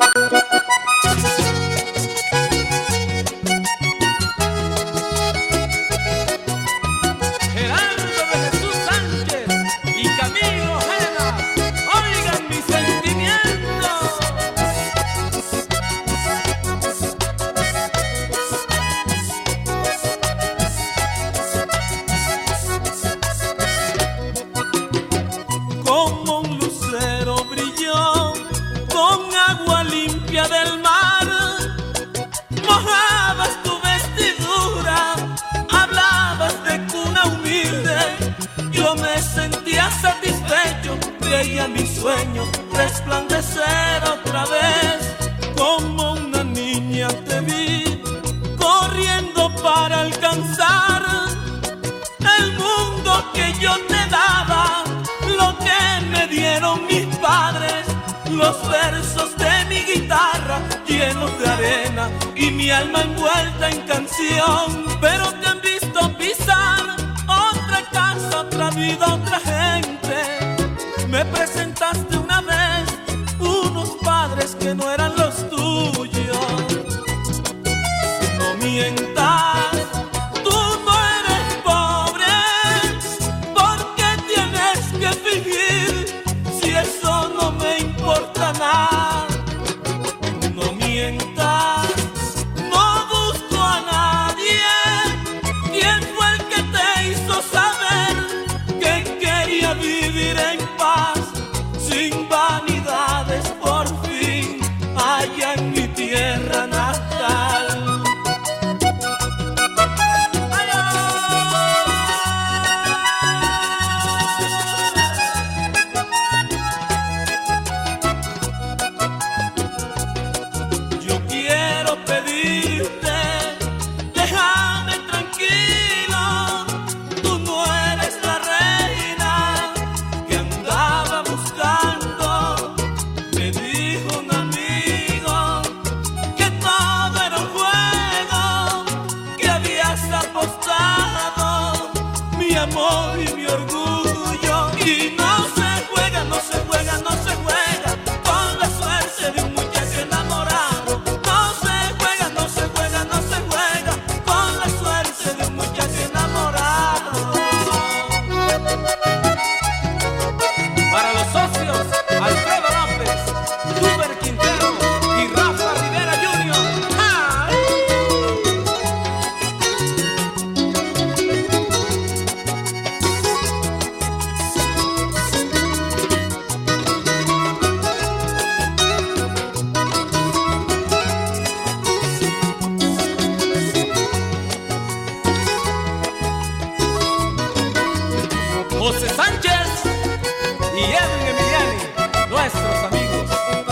Del mar, mojabas tu vestidura, hablabas de cuna humilde. Yo me sentía satisfecho, veía mis sueños resplandecer otra vez. Como una niña te vi, corriendo para alcanzar el mundo que yo te daba, lo que me dieron mis padres. Los versos de mi guitarra llenos de arena y mi alma envuelta en canción. Pero te han visto pisar otra casa, otra vida, otra gente. Me presentaste una vez unos padres que no eran los tuyos. No mientas, tú no eres pobre, porque tienes que fingir si eso no me importa nada. No mientas, no busco a nadie. ¿Quién fue el que te hizo saber que quería vivir en paz, sin vanidades, por fin, allá en mi tierra natal? Mi amor y mi orgullo, y no se juega, no se juega, no se juega con la suerte de un muchacho enamorado. No se juega, no se juega, no se juega con la suerte de un muchacho enamorado. Para los socios, Alfredo López, Hubert Quintero y Rafa Rivera Jr. José Sánchez y Edwin Emiliani, nuestros amigos.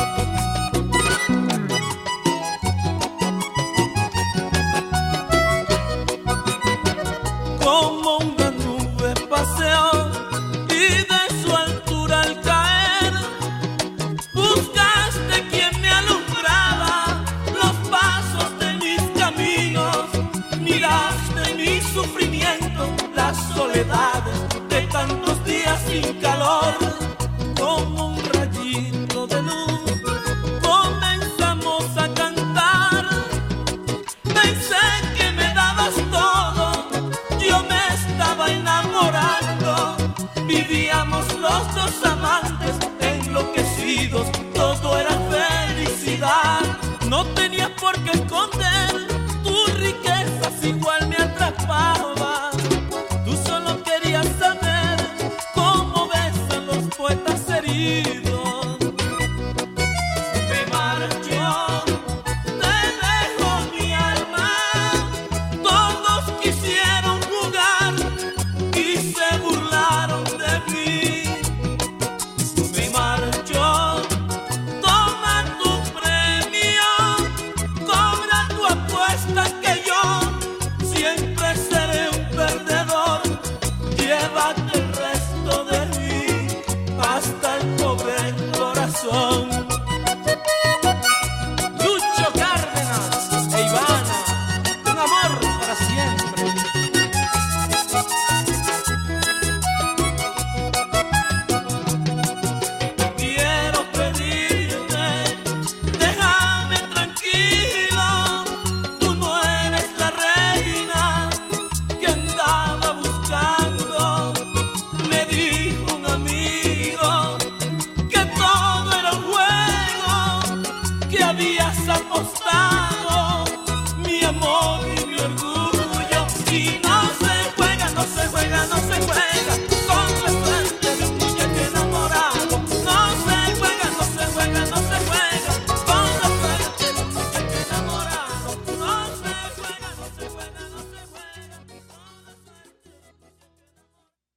Como una nube paseó y de su altura al caer, buscaste quien me alumbraba los pasos de mis caminos. Miraste mi sufrimiento, las soledades de tantos días sin calor. Como un rayito de luz comenzamos a cantar. Pensé que me dabas todo, yo me estaba enamorando. Vivíamos los dos amantes enloquecidos, todo era felicidad. No tenías por qué esconder tus riquezas, igual me atrapaba. Tú solo querías saber cómo besan los poetas heridos. Me marchó, te dejo mi alma. Todos quisieron jugar y se burlaron de mí. Me marchó, toma tu premio, cobra tu apuesta, que yo siempre seré un costado mi amor y mi orgullo. Y no se juega, no se juega, no se juega.